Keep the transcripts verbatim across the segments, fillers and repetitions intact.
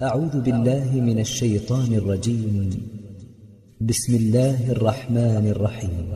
أعوذ بالله من الشيطان الرجيم. بسم الله الرحمن الرحيم.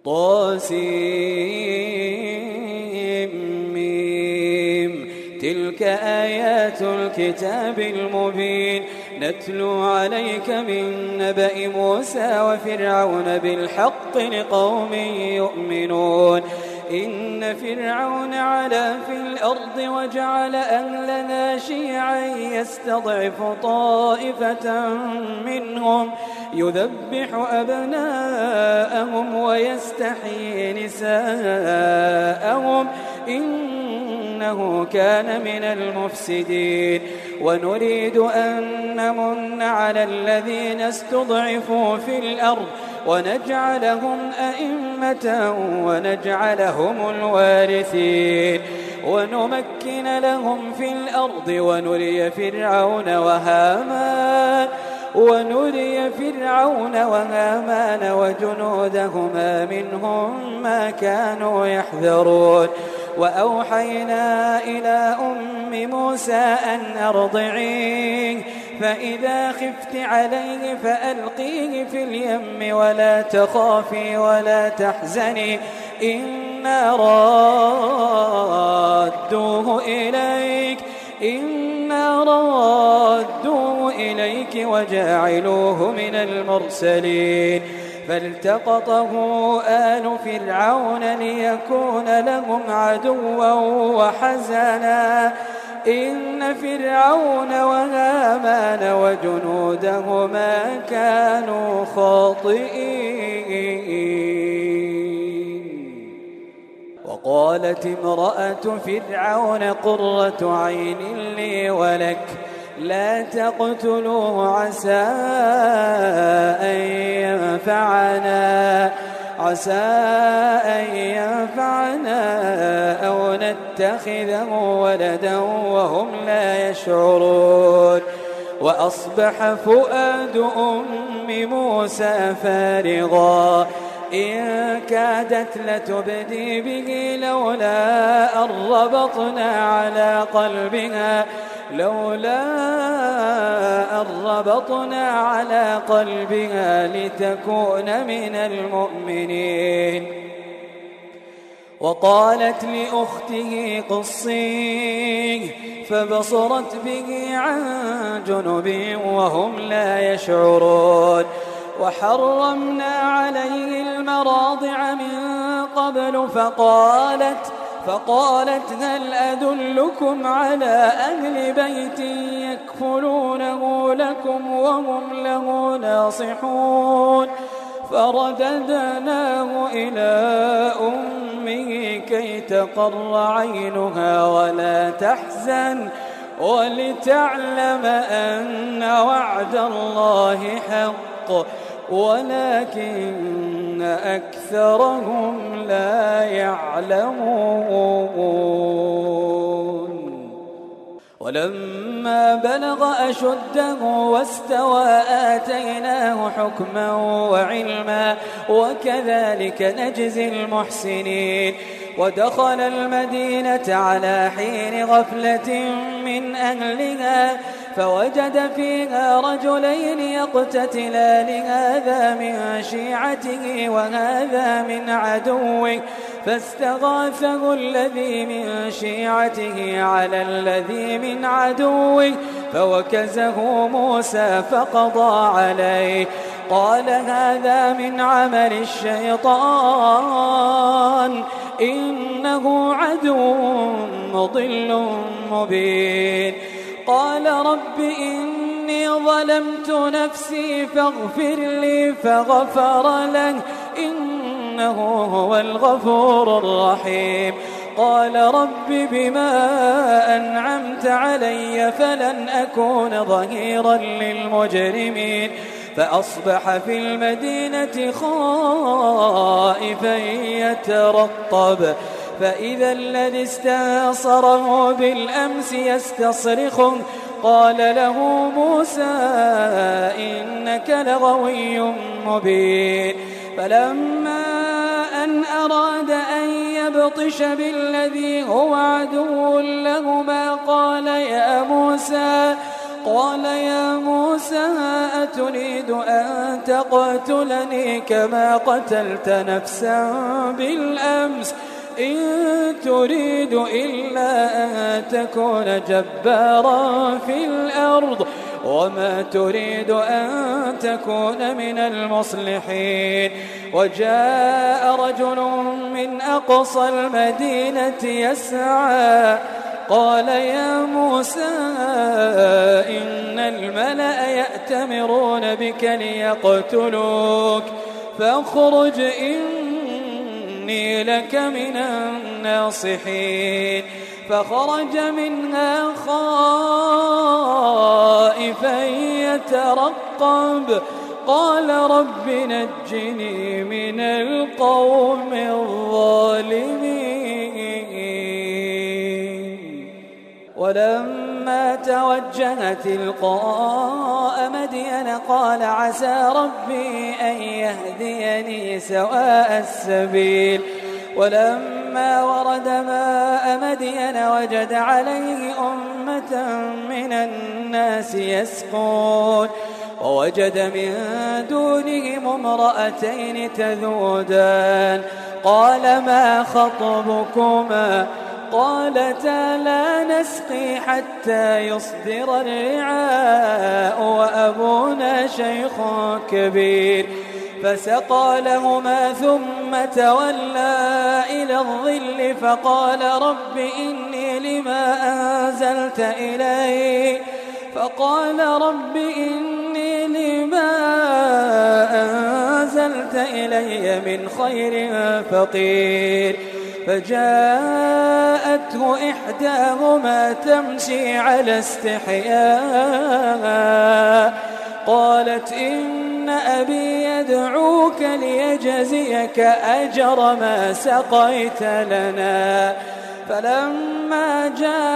طاسيم تلك آيات الكتاب المبين نتلو عليك من نبأ موسى وفرعون بالحق لقوم يؤمنون إن فرعون علا في الأرض وجعل أهلها شيعا يستضعف طائفة منهم يذبح أبناءهم ويستحيي نساءهم إنه كان من المفسدين ونريد أن نمن على الذين استضعفوا في الأرض ونجعلهم أئمة ونجعلهم الوارثين ونمكن لهم في الأرض ونري فرعون وهامان ونري فرعون وهامان وجنودهما منهم ما كانوا يحذرون وأوحينا إلى أم موسى أن أرضعيه فإذا خفت عليه فألقيه في اليم ولا تخافي ولا تحزني إنا رادوه إليك إنا رادوه إليك وجاعلوه من المرسلين فالتقطه آل فرعون ليكون لهم عدوا وحزنا إن فرعون وهامان وجنودهما كانوا خاطئين وقالت امرأة فرعون قرة عين لي ولك لا تقتلوه عسى أن ينفعنا عسى أن ينفعنا أو نتخذه ولدا وهم لا يشعرون وأصبح فؤاد أم موسى فارغا إن كادت لتبدي به لولا أن ربطنا على قلبها لولا أن ربطنا على قلبها لتكون من المؤمنين وقالت لأخته قصيه فبصرت به عن جنب وهم لا يشعرون وحرمنا عليه المراضع من قبل فقالت فقالت هل أدلكم على أهل بيت يكفلونه لكم وهم له ناصحون فرددناه إلى أمه كي تقر عينها ولا تحزن ولتعلم أن وعد الله حق ولكن أكثرهم لا يعلمون ولما بلغ أشده واستوى آتيناه حكما وعلما وكذلك نجزي المحسنين ودخل المدينة على حين غفلة من أهلها فوجد فيها رجلين يقتتلان هذا من شيعته وهذا من عدوه فاستغاثه الذي من شيعته على الذي من عدوه فوكزه موسى فقضى عليه قال هذا من عمل الشيطان إنه عدو مضل مبين قال رب إني ظلمت نفسي فاغفر لي فغفر له إنه هو الغفور الرحيم قال رب بما أنعمت علي فلن أكون ظهيرا للمجرمين فأصبح في المدينة خائفا يترقب فإذا الذي استنصره بالأمس يستصرخه قال له موسى إنك لغوي مبين فلما أن أراد أن يبطش بالذي هو عدو لهما قال يا موسى قال يا موسى أتريد أن تقتلني كما قتلت نفسا بالأمس إن تريد إلا أن تكون جبارا في الأرض وما تريد أن تكون من المصلحين. وجاء رجل من أقصى المدينة يسعى قال يا موسى إن الملأ يأتمرون بك ليقتلوك فاخرج إني لك من الناصحين. فخرج منها خائفا يترقب قال رب نجني من القوم الظالمين. ولما توجه تلقاء مدين قال عسى ربي أن يهديني سواء السبيل. ولما ورد ماء مدين وجد عليه أمة من الناس يسقون ووجد من دونهم امرأتين تذودان قال ما خطبكما قالتا لا نسقي حتى يصدر الرعاء وأبونا شيخ كبير. فسقى لهما ثم تولى إلى الظل فقال رب إني لما أنزلت إلي فقال رب إني لما أنزلت إلي من خير فقير. فجاءته إحداهما تمشي على استحياء قالت إن أبي يدعوك ليجزيك أجر ما سقيت لنا. فلما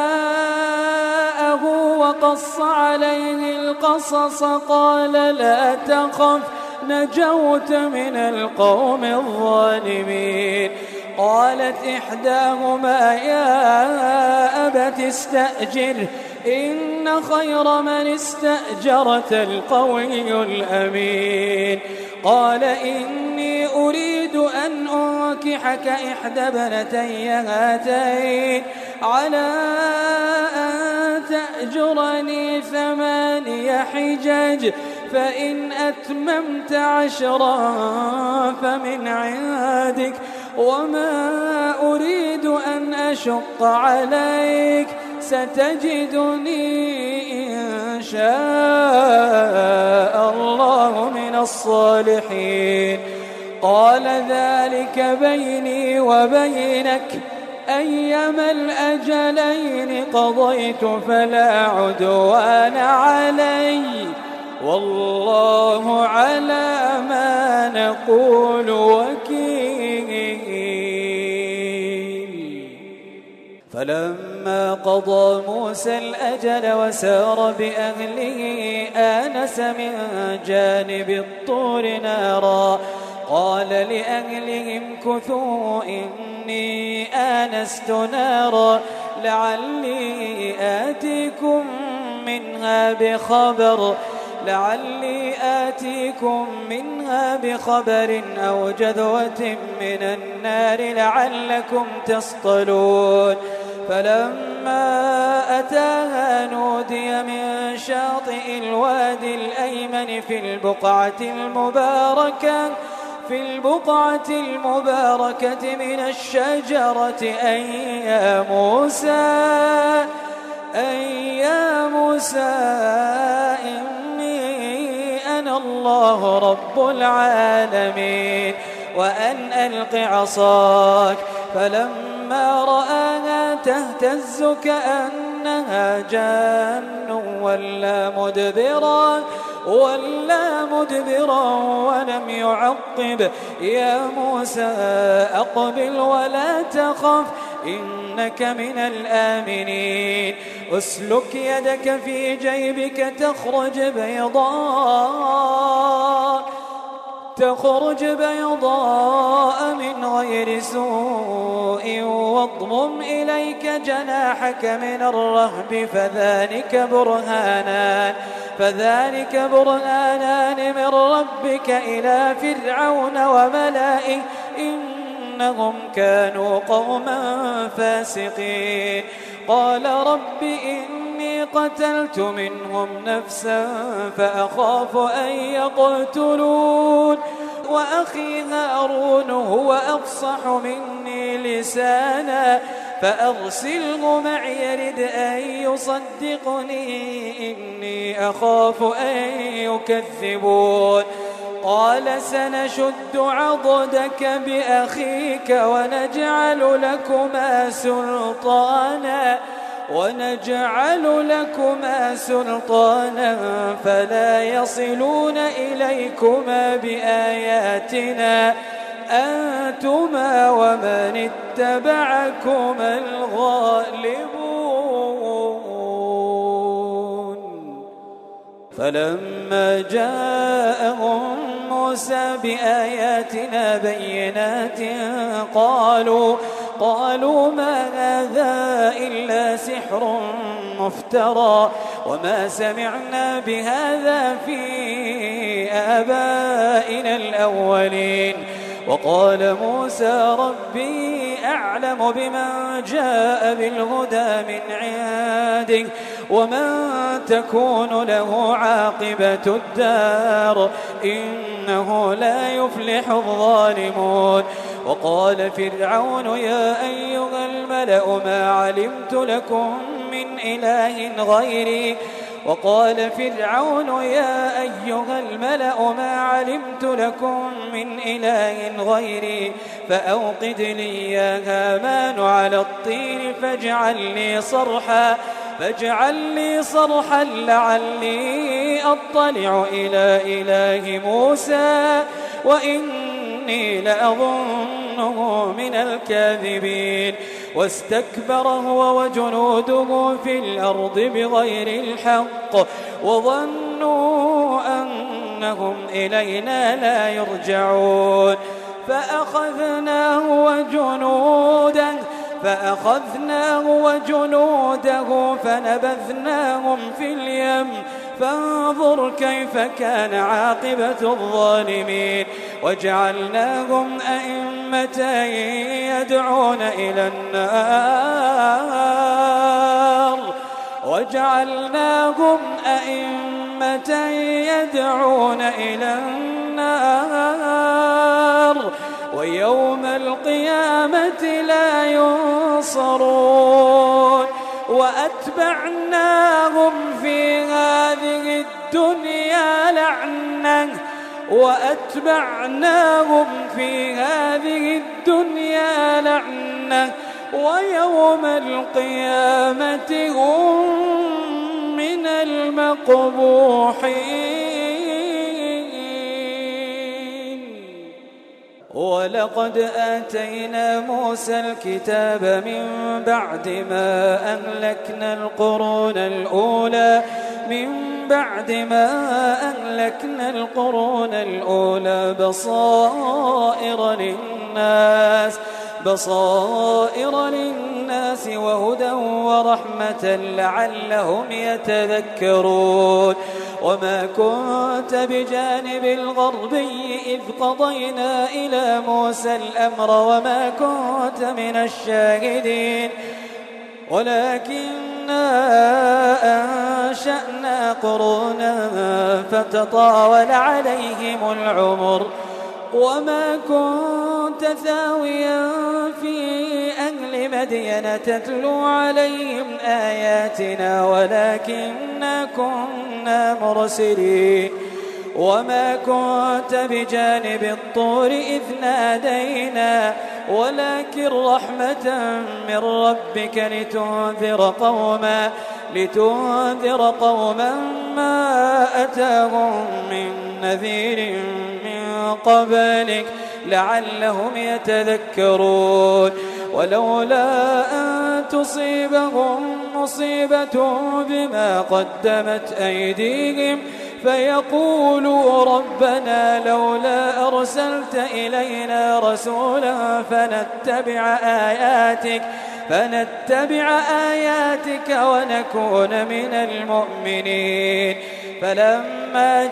جاءه وقص عليه القصص قال لا تخف نجوت من القوم الظالمين. قالت إحداهما يا أبت استأجره إن خير من استأجرت القوي الأمين. قال إني أريد أن أنكحك إحدى ابنتي هاتين على أن تأجرني ثماني حجج فإن أتممت عشرا فمن عندك وما أريد أن أشق عليك ستجدني إن شاء الله من الصالحين. قال ذلك بيني وبينك أيما الأجلين قضيت فلا عدوان علي والله على ما نقول وكيل. فلما قضى موسى الأجل وسار بأهله آنس من جانب الطور نارا قال لأهلهم كثوا إني آنست نارا لعلي آتيكم منها بخبر لعلي آتيكم منها بخبر أو جذوة من النار لعلكم تصطلون. فلما أتاها نودي من شاطئ الوادي الأيمن في البقعة المباركة في البقعة المباركة من الشجرة أي يا موسى أي يا موسى إني أنا الله رب العالمين وأن ألق عصاك. فلما رآها تهتز كأنها جان ولا مدبرا ولا مدبرا ولم يعقب يا موسى أقبل ولا تخف إنك من الآمنين. أسلك يدك في جيبك تخرج بيضاء تخرج بيضاء من غير سوء واضمم إليك جناحك من الرهب فذلك برهانان فذلك برهانان من ربك إلى فرعون وملئه إنهم كانوا قوما فاسقين قال رب إني قتلت منهم نفسا فأخاف أن يقتلون وأخي هارون هو أفصح مني لسانا فأرسله معي يرد أن يصدقني إني أخاف أن يكذبون قال سنشد عضدك بأخيك ونجعل لكما سلطانا ونجعل لكما سلطانا فلا يصلون إليكما بآياتنا أنتما ومن اتبعكما الغالبون فلما جاءهم موسى بآياتنا بينات قالوا قالوا ما هذا إلا سحر مفترى وما سمعنا بهذا في آبائنا الأولين وقال موسى ربي أعلم بمن جاء بالهدى من عنده ومن تكون له عاقبة الدار إنه لا يفلح الظالمون وقال فرعون يا أيها الملأ ما علمت لكم من إله غيري وقال فرعون يا أيها الملأ ما علمت لكم من إله غيري فأوقد لي يا هامان على الطين فاجعل لي صرحا فاجعل لي صرحا لعلي أطلع إلى إله موسى وإني لأظنه من الكاذبين واستكبر هو وجنوده في الأرض بغير الحق وظنوا أنهم إلينا لا يرجعون فأخذناه وجنوده فأخذناه وجنوده فنبذناهم في اليم فانظر كيف كان عاقبة الظالمين وجعلناهم أئمة يدعون إلى النار وجعلناهم أئمة يدعون إلى النار ويوم القيامة لا ينصرون وأتبعناهم في هذه الدنيا لعنة وأتبعناهم في هذه الدنيا لعنة ويوم القيامة هم من المقبوحين ولقد آتينا موسى الكتاب من بعد ما أهلكنا القرون الأولى من بعد ما أهلكنا القرون الأولى بصائر للناس بصائر للناس وهدى ورحمة لعلهم يتذكرون وما كنت بجانب الغربي إذ قضينا إلى موسى الأمر وما كنت من الشاهدين ولكننا أنشأنا قرونا فتطاول عليهم العمر وما كنت ثاويا في أهل مدين تتلو عليهم آياتنا ولكننا كنا مرسلين وما كنت بجانب الطور إذ نادينا ولكن رحمة من ربك لتنذر قوما لتنذر قوما ما أتاهم من نذير من قبلك لعلهم يتذكرون ولولا أن تصيبهم مصيبة بما قدمت أيديهم فيقولوا ربنا لولا أرسلت إلينا رسولا فنتبع آياتك فنتبع آياتك ونكون من المؤمنين. فلما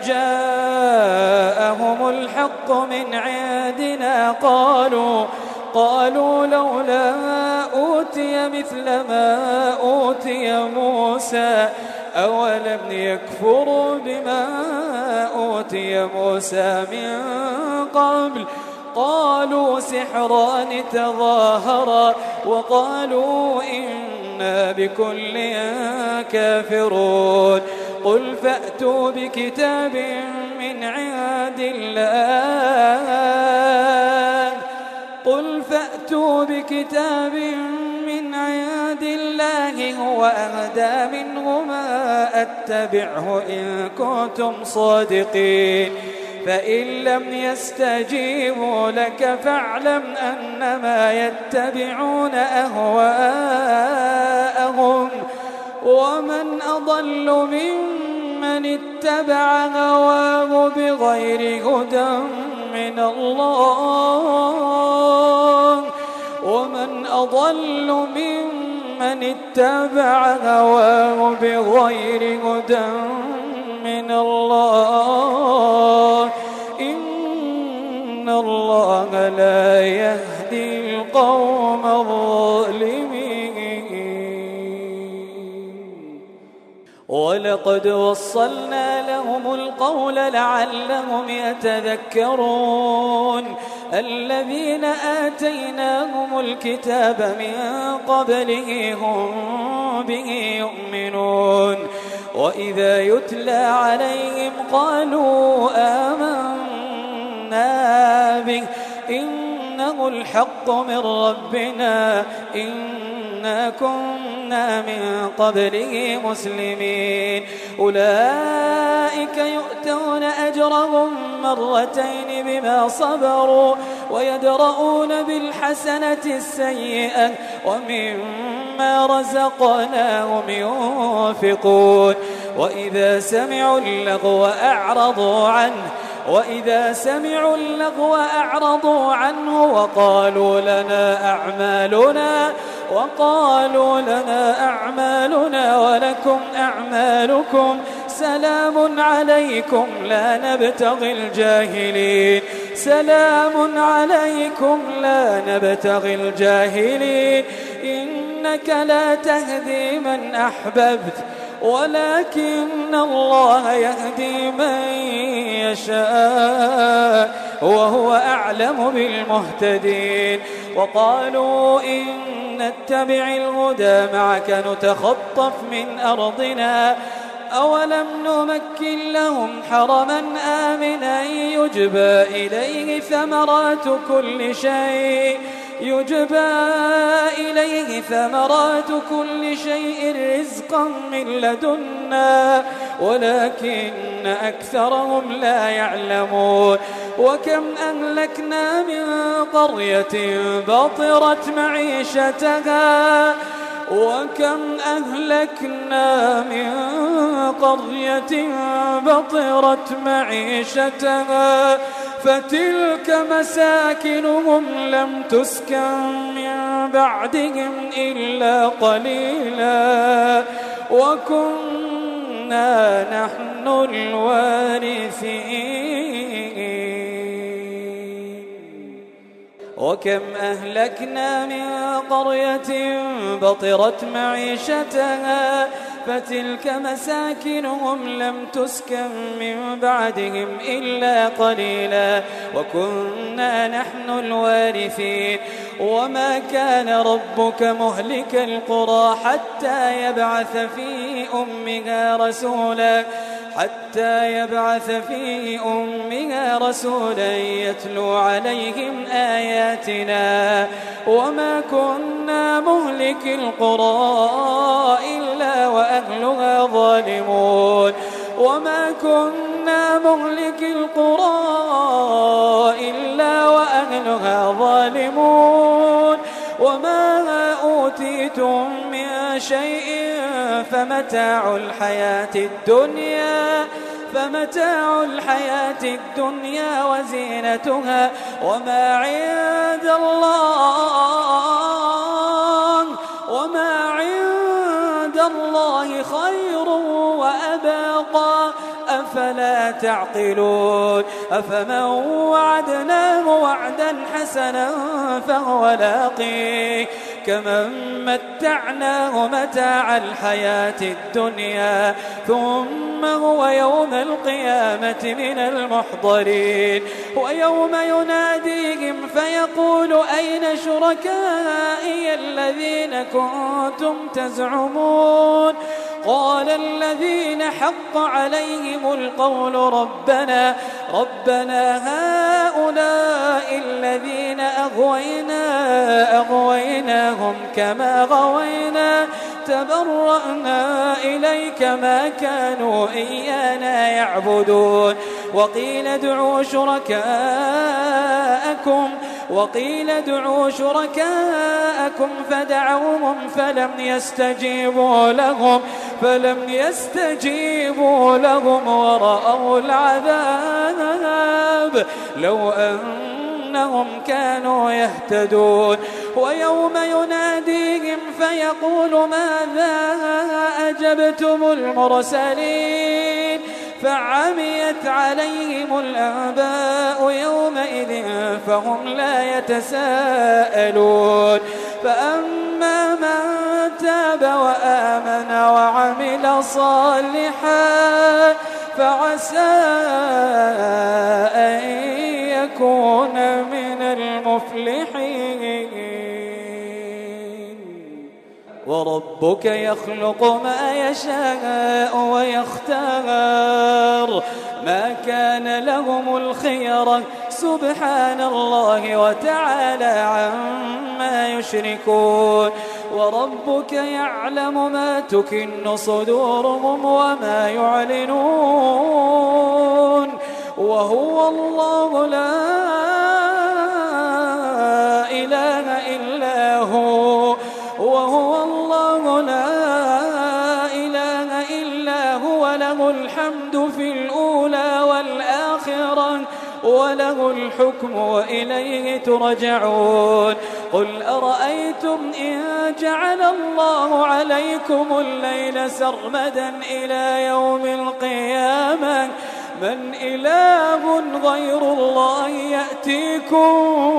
جاءهم الحق من عندنا قالوا قالوا لولا أوتي مثل ما أوتي موسى أولم يكفروا بما أوتي موسى من قبل قالوا سحران تظاهرا وقالوا إنا بكل كافرون. قل فأتوا بكتاب من عند الله قل فأتوا بكتاب من عند الله هو أهدى منهما أتبعه إن كنتم صادقين. فإن لم يستجيبوا لك فاعلم أنما يتبعون أهواءهم ومن أضل ممن اتبع هواه بغير هدى من الله ومن أضل ممن اتبع هواه بغير هدى من الله إن الله لا يهدي القوم الظالمين. ولقد وصلنا لهم القول لعلهم يتذكرون. الذين آتيناهم الكتاب من قبله هم به يؤمنون وإذا يتلى عليهم قالوا آمنا به إنه الحق من ربنا إنا كنا من قبله مسلمين. أولئك يؤتون أجرهم مرتين بما صبروا ويدرؤون بالحسنة السيئة ومما رزقناهم ينفقون. وإذا سمعوا اللغو أعرضوا عنه وإذا سمعوا اللغو أعرضوا عنه وقالوا لنا أعمالنا وقالوا لنا أعمالنا ولكم أعمالكم سلام عليكم لا نبتغي الجاهلين سلام عليكم لا نبتغي الجاهلين إنك لا تهدي من أحببت ولكن الله يهدي من يشاء وهو أعلم بالمهتدين. وقالوا إن نتبع الهدى معك نتخطف من أرضنا أولم نمكن لهم حرما آمنا يجبى إليه ثمرات كل شيء يجبى إليه ثمرات كل شيء رزقا من لدنا ولكن أكثرهم لا يعلمون. وكم أهلكنا من قرية بطرت معيشتها وكم أهلكنا من قرية بطرت معيشتها فتلك مساكنهم لم تسكن من بعدهم إلا قليلا وكنا نحن الوارثين. وكم أهلكنا من قرية بطرت معيشتها فتلك مساكنهم لم تسكن من بعدهم إلا قليلا وكنا نحن الوارثين. وما كان ربك مهلك القرى حتى يبعث في أمها رسولا حتى يبعث في أمها رسولا يتلو عليهم آياتنا وما كنا مهلك القرى إلا وأهلها ظالمون وما كنا مهلك القرى إلا وأهلها ظالمون. وما أوتيتم من شيء فمتاع الحياة الدنيا أفمتاع الحياة الدنيا وزينتها وما عند الله وما عند الله خير وأبقى أفلا تعقلون أفمن وعدناه وعدا حسنا فهو لاقيه كمن متعناه متاع الحياة الدنيا ثم هو يوم القيامة من المحضرين ويوم يناديهم فيقول أين شركائي الذين كنتم تزعمون قال الذين حق عليهم القول ربنا ربنا هؤلاء الذين أغوينا أغويناهم كما غوينا تبرأنا إليك ما كانوا إيانا يعبدون وقيل ادعوا شركاءكم وقيل ادعوا شركاءكم فدعوهم فلم يستجيبوا لهم فلم يستجيبوا لهم ورأوا العذاب لو أنهم كانوا يهتدون ويوم يناديهم فيقول ماذا أجبتم المرسلين فعميت عليهم الأنباء يومئذ فهم لا يتساءلون فأما من تاب وآمن وعمل صالحا فعسى أن يكون من المفلحين وربك يخلق ما يشاء ويختار ما كان لهم الخيرة سبحان الله وتعالى عما يشركون وربك يعلم ما تكن صدورهم وما يعلنون وهو الله لا إله إلا هو وهو الله لا إله إلا هو له الحمد في الأولى والآخرة وله الحكم وإليه ترجعون قل أرأيتم إن جعل الله عليكم الليل سرمدا إلى يوم القيامة من إله غير الله يأتيكم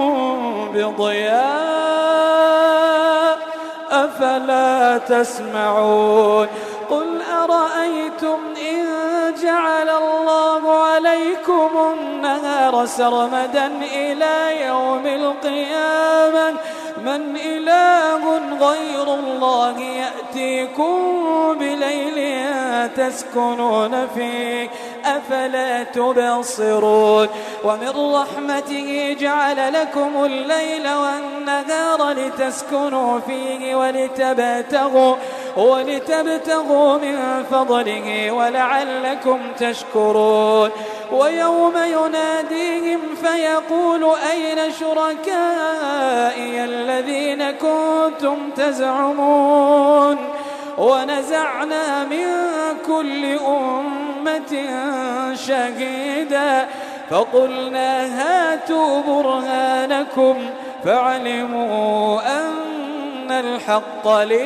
بضياء أفلا تسمعون قل أرأيتم إن جعل الله عليكم النهار سرمدا إلى يوم القيامة من إله غير الله يأتيكم بليل تسكنون فيه أفلا تبصرون ومن رحمته جعل لكم الليل والنهار لتسكنوا فيه ولتبتغوا ولتبتغوا من فضله ولعلكم تشكرون ويوم يناديهم فيقول أين شركائي الذين كنتم تزعمون ونزعنا من كل أمة شهيدا فقلنا هاتوا برهانكم فعلموا أن الحق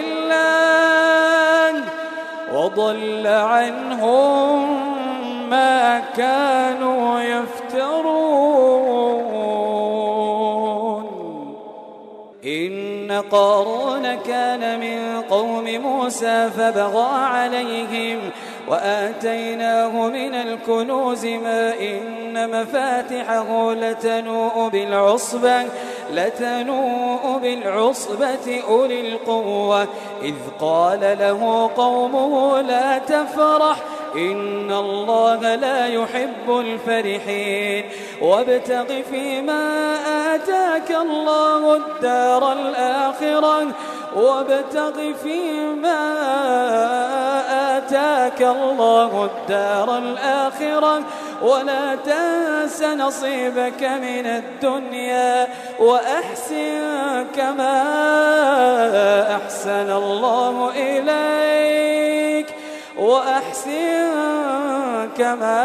لله وضل عنهم ما كانوا يفترون إن قارون كان من قوم موسى فبغى عليهم وآتيناه من الكنوز ما إن مفاتحه لتنوء بالعصبة لتنوء بالعصبة أولي القوة إذ قال له قومه لا تفرح إن الله لا يحب الفرحين وابتغ فيما آتاك الله الدار الآخرة وابتغ فيما آتاك الله الدار الآخرة ولا تنس نصيبك من الدنيا وأحسن كما أحسن الله إليك وأحسن كما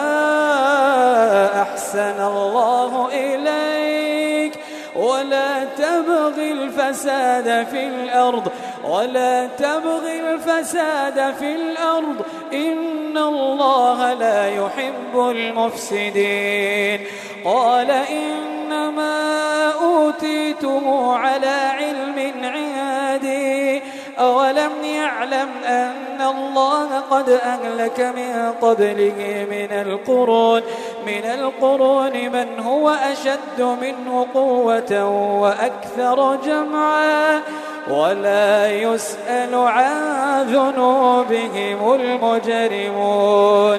أحسن الله إليك ولا تبغي الفساد في الأرض ولا تبغي الفساد في الأرض إن الله لا يحب المفسدين. قال إنما أوتيته على علم عندي أولم يعلم أن الله قد أهلك من قبله من القرون من القرون من هو أشد منه قوة وأكثر جمعا ولا يسأل عن ذنوبهم المجرمون.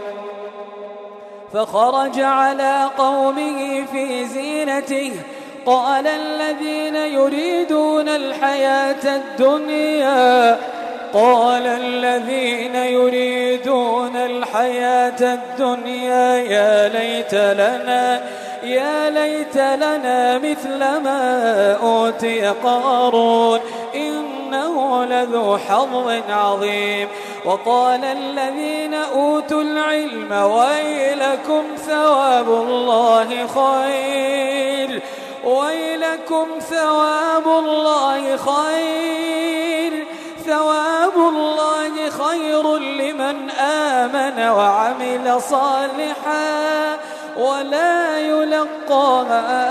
فخرج على قومه في زينته قال الذين يريدون الحياة الدنيا قال الذين يريدون الحياة الدنيا يا ليت لنا يا ليت لنا مثل ما أوتي قارون إنه لذو حظ عظيم. وقال الذين أوتوا العلم ويلكم ثواب الله خير ويلكم ثواب الله خير ثواب الله خير لمن آمن وعمل صالحا ولا يلقاها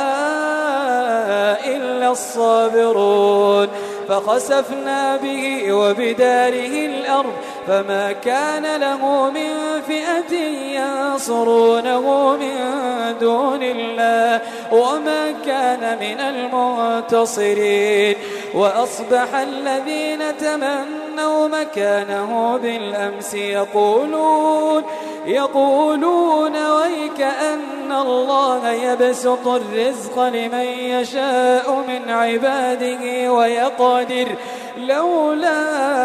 إلا الصابرون. فخسفنا به وبداره الأرض فما كان له من فئة ينصرونه من دون الله وما كان من المنتصرين. وأصبح الذين تمنوا مكانه بالأمس يقولون يقولون ويكأن الله يبسط الرزق لمن يشاء من عباده ويقدر لولا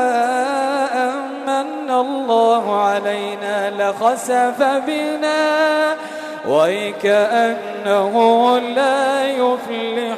أمن الله علينا لخسف بنا ويكأنه لا يفلح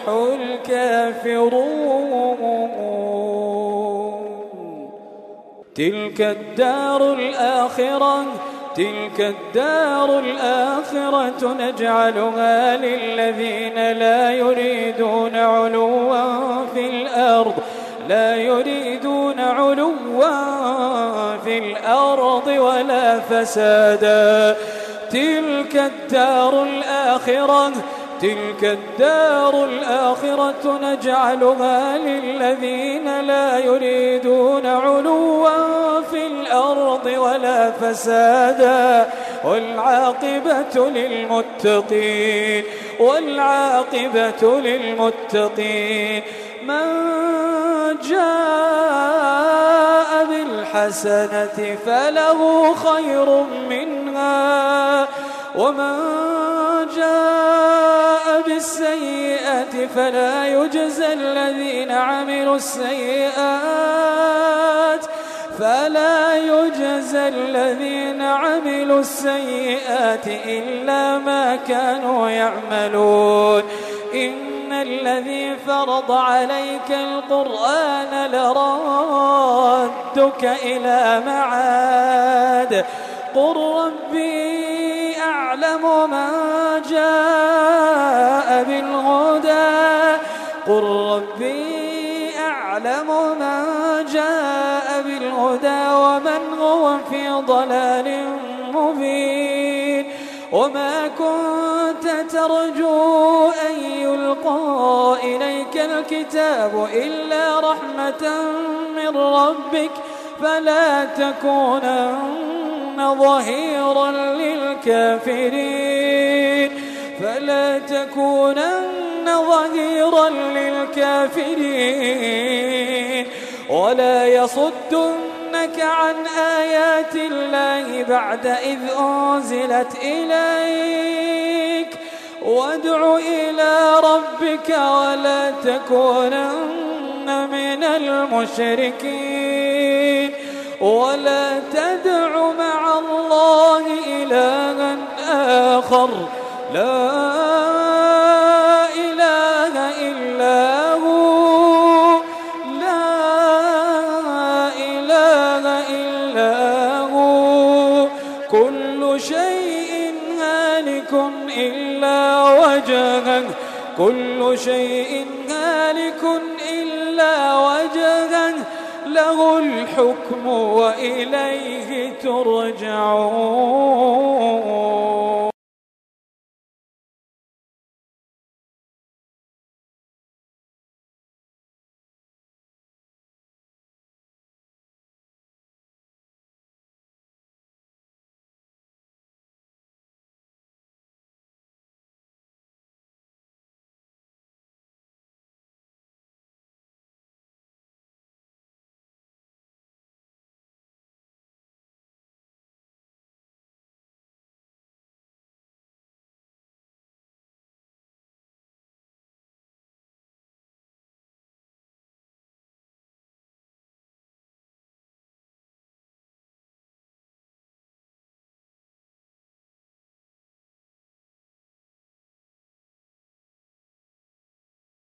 الكافرون. تلك الدار الآخرة تلك الدار الآخرة نجعلها للذين لا يريدون علوا في الأرض لا يريدون علوا في الأرض ولا فسادا. تلك الدار الآخرة تلك الدار الآخرة نجعلها للذين لا يريدون علوا في الأرض ولا فسادا والعاقبة للمتقين والعاقبة للمتقين. من جاء بالحسنة فله خير منها ومن جاء بالسيئة فلا يجزى الذين عملوا السيئات فلا يجزى الذين عملوا السيئات إلا ما كانوا يعملون. إن الذي فرض عليك القرآن لرادك إلى معاد قل ربي أعلم من جاء بالهدى قل ربي أعلم من جاء بالهدى ومن هو في ضلال مبين. وما كنت ترجو أن يلقى إليك الكتاب إلا رحمة من ربك فلا تكونن ظهيرا للكافرين فلا تكونن ظهيرا للكافرين ولا يصدنك عن آيات الله بعد إذ أنزلت إليك وادع إلى ربك ولا تكونن من المشركين ولا تدع مع الله إلها آخر لا إله إلا هو لا إله إلا هو كل شيء شيء هالك إلا وجهه كل شيء هالك إلا وجهه له الحكم وإليه ترجعون.